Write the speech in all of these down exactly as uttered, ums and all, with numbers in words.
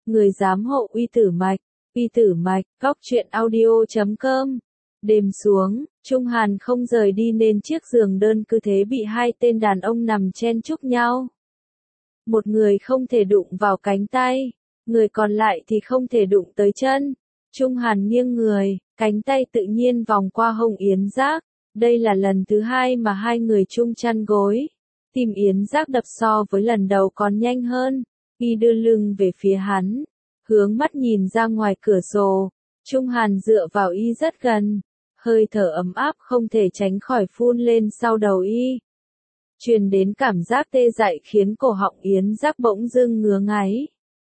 Người giám hộ uy tử mạch, uy tử mạch, góc truyện audio chấm com. Đêm xuống, Trung Hàn không rời đi nên chiếc giường đơn cứ thế bị hai tên đàn ông nằm chen chúc nhau. Một người không thể đụng vào cánh tay, người còn lại thì không thể đụng tới chân. Trung Hàn nghiêng người, cánh tay tự nhiên vòng qua hông Yến Giác. Đây là lần thứ hai mà hai người chung chăn gối. Tim Yến Giác đập so với lần đầu còn nhanh hơn. Y đưa lưng về phía hắn, hướng mắt nhìn ra ngoài cửa sổ. Trung Hàn dựa vào Y rất gần, hơi thở ấm áp không thể tránh khỏi phun lên sau đầu Y. Truyền đến cảm giác tê dại khiến cổ họng Yến Giác bỗng dưng ngứa ngáy.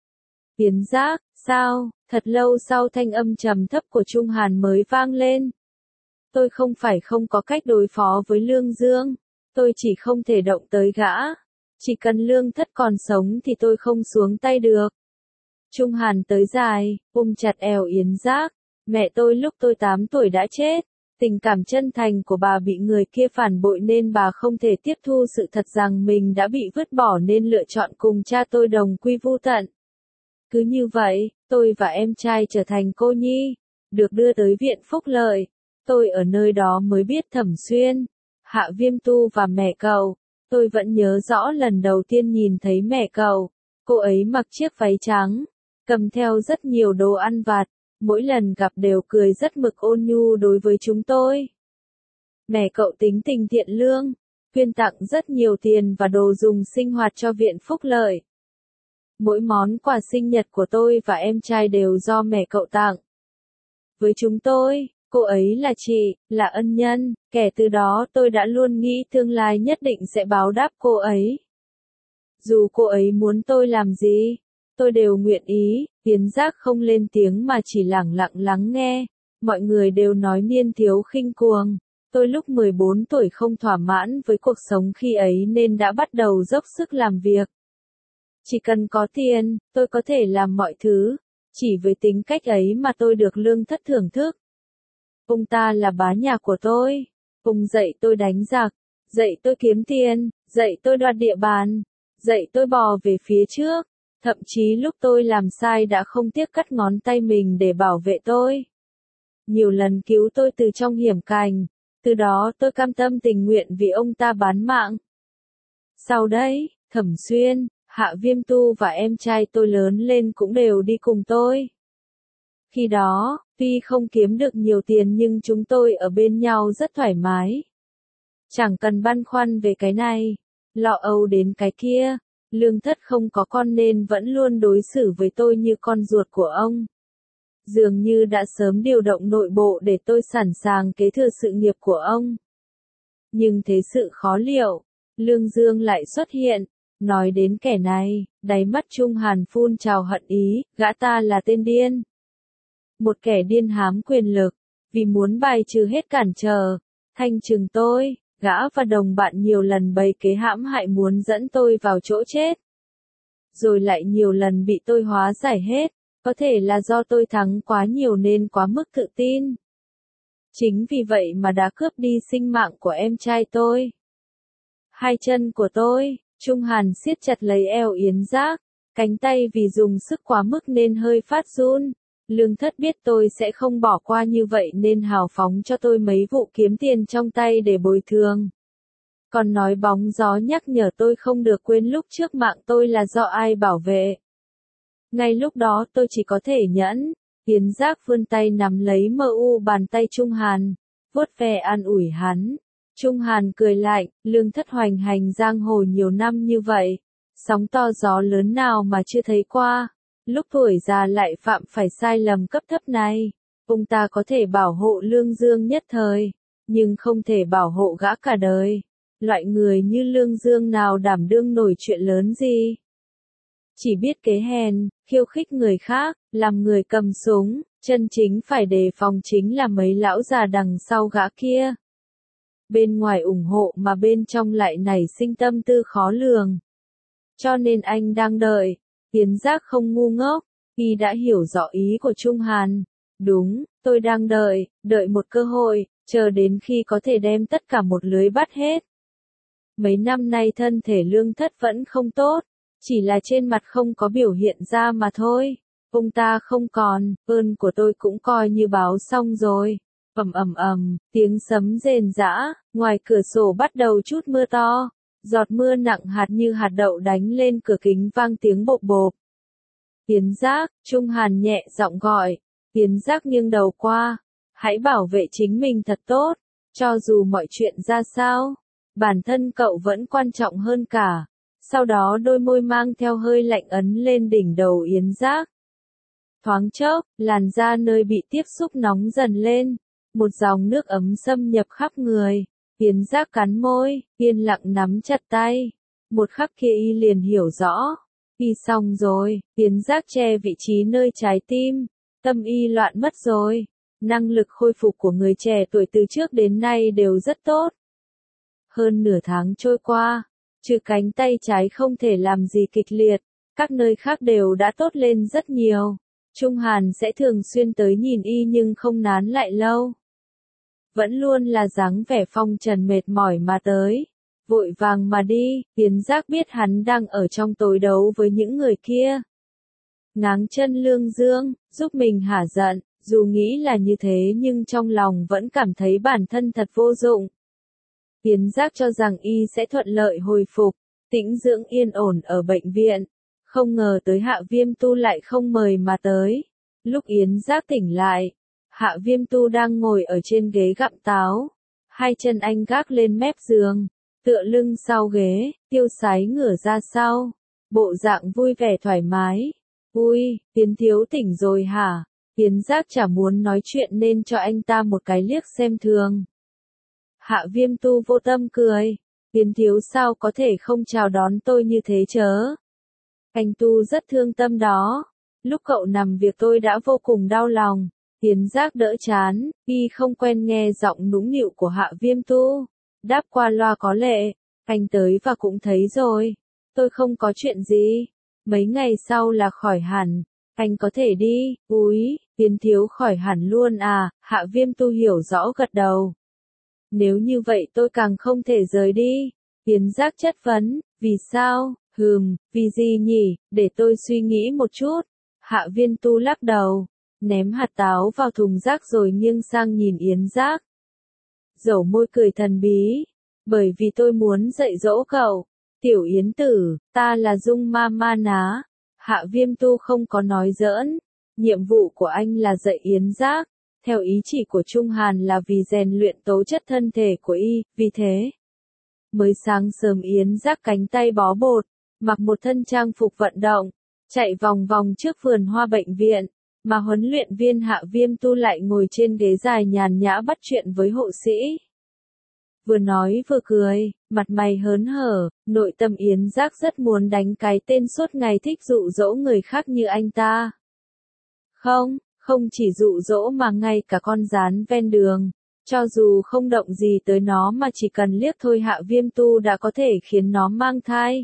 Yến Giác, sao? Thật lâu sau thanh âm trầm thấp của Trung Hàn mới vang lên. Tôi không phải không có cách đối phó với Lương Dương, tôi chỉ không thể động tới gã. Chỉ cần Lương Thất còn sống thì tôi không xuống tay được. Trung Hàn tới dài, ôm chặt eo Yến Giác. Mẹ tôi lúc tôi tám tuổi đã chết. Tình cảm chân thành của bà bị người kia phản bội nên bà không thể tiếp thu sự thật rằng mình đã bị vứt bỏ nên lựa chọn cùng cha tôi đồng quy vu tận. Cứ như vậy, tôi và em trai trở thành cô nhi, được đưa tới viện phúc lợi. Tôi ở nơi đó mới biết Thẩm Xuyên, Hạ Viêm Tu và mẹ cậu. Tôi vẫn nhớ rõ lần đầu tiên nhìn thấy mẹ cậu, cô ấy mặc chiếc váy trắng, cầm theo rất nhiều đồ ăn vặt, mỗi lần gặp đều cười rất mực ôn nhu đối với chúng tôi. Mẹ cậu tính tình thiện lương, quyên tặng rất nhiều tiền và đồ dùng sinh hoạt cho viện phúc lợi. Mỗi món quà sinh nhật của tôi và em trai đều do mẹ cậu tặng. Với chúng tôi, cô ấy là chị, là ân nhân, kể từ đó tôi đã luôn nghĩ tương lai nhất định sẽ báo đáp cô ấy. Dù cô ấy muốn tôi làm gì, tôi đều nguyện ý. Yến Giác không lên tiếng mà chỉ lẳng lặng lắng nghe. Mọi người đều nói niên thiếu khinh cuồng. Tôi lúc mười bốn tuổi không thỏa mãn với cuộc sống khi ấy nên đã bắt đầu dốc sức làm việc. Chỉ cần có tiền, tôi có thể làm mọi thứ. Chỉ với tính cách ấy mà tôi được Lương Thất thưởng thức. Ông ta là bá nhà của tôi. Ông dạy tôi đánh giặc, dạy tôi kiếm tiền, dạy tôi đoạt địa bàn, dạy tôi bò về phía trước. Thậm chí lúc tôi làm sai đã không tiếc cắt ngón tay mình để bảo vệ tôi. Nhiều lần cứu tôi từ trong hiểm cảnh. Từ đó tôi cam tâm tình nguyện vì ông ta bán mạng. Sau đấy, Thẩm Xuyên, Hạ Viêm Tu và em trai tôi lớn lên cũng đều đi cùng tôi. Khi đó, tuy không kiếm được nhiều tiền nhưng chúng tôi ở bên nhau rất thoải mái. Chẳng cần băn khoăn về cái này, lo âu đến cái kia. Lương Thất không có con nên vẫn luôn đối xử với tôi như con ruột của ông. Dường như đã sớm điều động nội bộ để tôi sẵn sàng kế thừa sự nghiệp của ông. Nhưng thế sự khó liệu, Lương Dương lại xuất hiện. Nói đến kẻ này, đáy mắt Trung Hàn phun trào hận ý, gã ta là tên điên. Một kẻ điên hám quyền lực, vì muốn bài trừ hết cản trở, thanh trừng tôi, gã và đồng bạn nhiều lần bày kế hãm hại muốn dẫn tôi vào chỗ chết. Rồi lại nhiều lần bị tôi hóa giải hết, có thể là do tôi thắng quá nhiều nên quá mức tự tin. Chính vì vậy mà đã cướp đi sinh mạng của em trai tôi. Hai chân của tôi, Trung Hàn siết chặt lấy eo Yến Giác, cánh tay vì dùng sức quá mức nên hơi phát run. Lương Thất biết tôi sẽ không bỏ qua như vậy nên hào phóng cho tôi mấy vụ kiếm tiền trong tay để bồi thường. Còn nói bóng gió nhắc nhở tôi không được quên lúc trước mạng tôi là do ai bảo vệ. Ngay lúc đó tôi chỉ có thể nhẫn. Yến Giác vươn tay nắm lấy mờ u bàn tay Trung Hàn, vuốt ve an ủi hắn. Trung Hàn cười lạnh, Lương Thất hoành hành giang hồ nhiều năm như vậy, sóng to gió lớn nào mà chưa thấy qua. Lúc tuổi già lại phạm phải sai lầm cấp thấp này, ông ta có thể bảo hộ Lương Dương nhất thời, nhưng không thể bảo hộ gã cả đời. Loại người như Lương Dương nào đảm đương nổi chuyện lớn gì. Chỉ biết kế hèn, khiêu khích người khác, làm người cầm súng, chân chính phải đề phòng chính là mấy lão già đằng sau gã kia. Bên ngoài ủng hộ mà bên trong lại nảy sinh tâm tư khó lường. Cho nên anh đang đợi. Yến Giác không ngu ngốc, y đã hiểu rõ ý của Trung Hàn. Đúng, tôi đang đợi, đợi một cơ hội, chờ đến khi có thể đem tất cả một lưới bắt hết. Mấy năm nay thân thể Lương Thất vẫn không tốt, chỉ là trên mặt không có biểu hiện ra mà thôi. ông ta không còn, ơn của tôi cũng coi như báo xong rồi. Ầm ầm ầm, tiếng sấm rền rã, ngoài cửa sổ bắt đầu chút mưa to, giọt mưa nặng hạt như hạt đậu đánh lên cửa kính vang tiếng bộp bộp. Tiến Giác, Trung Hàn nhẹ giọng gọi, Tiến Giác nghiêng đầu qua, hãy bảo vệ chính mình thật tốt, cho dù mọi chuyện ra sao, bản thân cậu vẫn quan trọng hơn cả. Sau đó đôi môi mang theo hơi lạnh ấn lên đỉnh đầu Yến Giác. Thoáng chốc, làn da nơi bị tiếp xúc nóng dần lên, một dòng nước ấm xâm nhập khắp người. Yến Giác cắn môi, yên lặng nắm chặt tay. Một khắc kia y liền hiểu rõ. Y xong rồi, Yến Giác che vị trí nơi trái tim. Tâm y loạn mất rồi. Năng lực khôi phục của người trẻ tuổi từ trước đến nay đều rất tốt. Hơn nửa tháng trôi qua, trừ cánh tay trái không thể làm gì kịch liệt, các nơi khác đều đã tốt lên rất nhiều. Trung Hàn sẽ thường xuyên tới nhìn y nhưng không nán lại lâu. Vẫn luôn là dáng vẻ phong trần mệt mỏi mà tới, vội vàng mà đi. Tiến Giác biết hắn đang ở trong tối đấu với những người kia. Ngáng chân lương dương, giúp mình hả giận, dù nghĩ là như thế nhưng trong lòng vẫn cảm thấy bản thân thật vô dụng. Tiến Giác cho rằng y sẽ thuận lợi hồi phục, tĩnh dưỡng yên ổn ở bệnh viện. Không ngờ tới Hạ Viêm Tu lại không mời mà tới. Lúc Yến Giác tỉnh lại, Hạ Viêm Tu đang ngồi ở trên ghế gặm táo. Hai chân anh gác lên mép giường, tựa lưng sau ghế, tiêu sái ngửa ra sau. Bộ dạng vui vẻ thoải mái. Ui, Tiến thiếu tỉnh rồi hả? Yến Giác chả muốn nói chuyện nên cho anh ta một cái liếc xem thường. Hạ Viêm Tu vô tâm cười. Tiến thiếu sao có thể không chào đón tôi như thế chớ? Anh Tu rất thương tâm đó. Lúc cậu nằm việc tôi đã vô cùng đau lòng. Tiến Giác đỡ chán, y không quen nghe giọng nũng nịu của Hạ Viêm Tu. Đáp qua loa có lệ, anh tới và cũng thấy rồi. Tôi không có chuyện gì. Mấy ngày sau là khỏi hẳn. Anh có thể đi. Úi, Tiến thiếu khỏi hẳn luôn à? Hạ Viêm Tu hiểu rõ gật đầu. Nếu như vậy tôi càng không thể rời đi. Tiến Giác chất vấn, vì sao? Hừm, vì gì nhỉ? Để tôi suy nghĩ một chút. Hạ Viêm Tu lắc đầu, ném hạt táo vào thùng rác rồi nghiêng sang nhìn Yến Giác. Dẩu môi cười thần bí, bởi vì tôi muốn dạy dỗ cậu. Tiểu Yến tử, ta là Dung Ma Ma Ná. Hạ Viêm Tu không có nói giỡn. Nhiệm vụ của anh là dạy Yến Giác. Theo ý chỉ của Trung Hàn là vì rèn luyện tố chất thân thể của y, vì thế. Mới sáng sớm Yến Giác cánh tay bó bột, mặc một thân trang phục vận động, chạy vòng vòng trước vườn hoa bệnh viện, mà huấn luyện viên Hạ Viêm Tu lại ngồi trên ghế dài nhàn nhã bắt chuyện với hộ sĩ. Vừa nói vừa cười, mặt mày hớn hở, nội tâm Yến Giác rất muốn đánh cái tên suốt ngày thích dụ dỗ người khác như anh ta. Không, không chỉ dụ dỗ mà ngay cả con gián ven đường, cho dù không động gì tới nó mà chỉ cần liếc thôi Hạ Viêm Tu đã có thể khiến nó mang thai.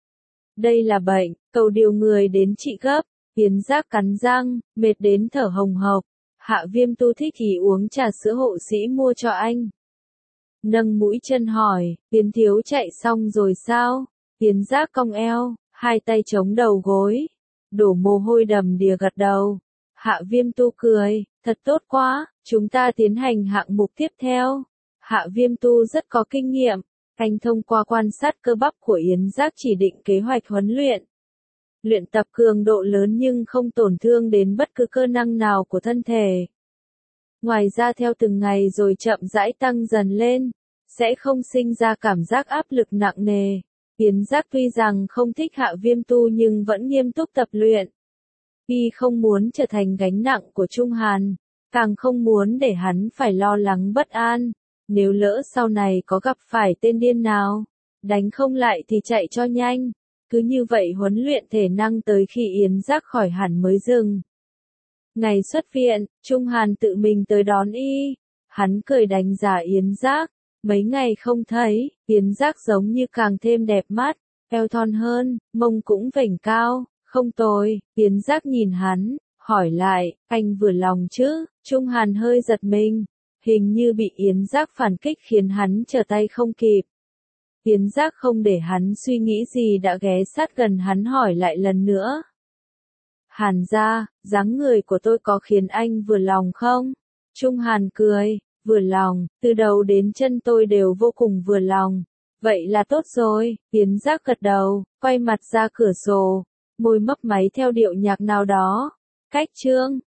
Đây là bệnh, cầu điều người đến trị gấp. Yến Giác cắn răng, mệt đến thở hồng hộc. Hạ Viêm Tu thích thì uống trà sữa hộ sĩ mua cho anh. Nâng mũi chân hỏi, Yến thiếu chạy xong rồi sao? Yến Giác cong eo, hai tay chống đầu gối, đổ mồ hôi đầm đìa gật đầu. Hạ Viêm Tu cười, thật tốt quá, chúng ta tiến hành hạng mục tiếp theo. Hạ Viêm Tu rất có kinh nghiệm, anh thông qua quan sát cơ bắp của Yến Giác chỉ định kế hoạch huấn luyện. Luyện tập cường độ lớn nhưng không tổn thương đến bất cứ cơ năng nào của thân thể. Ngoài ra theo từng ngày rồi chậm rãi tăng dần lên, sẽ không sinh ra cảm giác áp lực nặng nề. Yến Giác tuy rằng không thích Hạ Viêm Tu nhưng vẫn nghiêm túc tập luyện. Y không muốn trở thành gánh nặng của Trung Hàn, càng không muốn để hắn phải lo lắng bất an. Nếu lỡ sau này có gặp phải tên điên nào, đánh không lại thì chạy cho nhanh. Cứ như vậy huấn luyện thể năng tới khi Yến Giác khỏi hẳn mới dừng. Ngày xuất viện, Trung Hàn tự mình tới đón y. Hắn cười đánh giá Yến Giác. Mấy ngày không thấy, Yến Giác giống như càng thêm đẹp mắt, eo thon hơn, mông cũng vểnh cao, không tồi. Yến Giác nhìn hắn, hỏi lại, anh vừa lòng chứ? Trung Hàn hơi giật mình, hình như bị Yến Giác phản kích khiến hắn trở tay không kịp. Yến Giác không để hắn suy nghĩ gì đã ghé sát gần hắn hỏi lại lần nữa. Hàn gia, dáng người của tôi có khiến anh vừa lòng không? Trung Hàn cười, vừa lòng, từ đầu đến chân tôi đều vô cùng vừa lòng. Vậy là tốt rồi, Yến Giác gật đầu, quay mặt ra cửa sổ, môi mấp máy theo điệu nhạc nào đó. Cách chương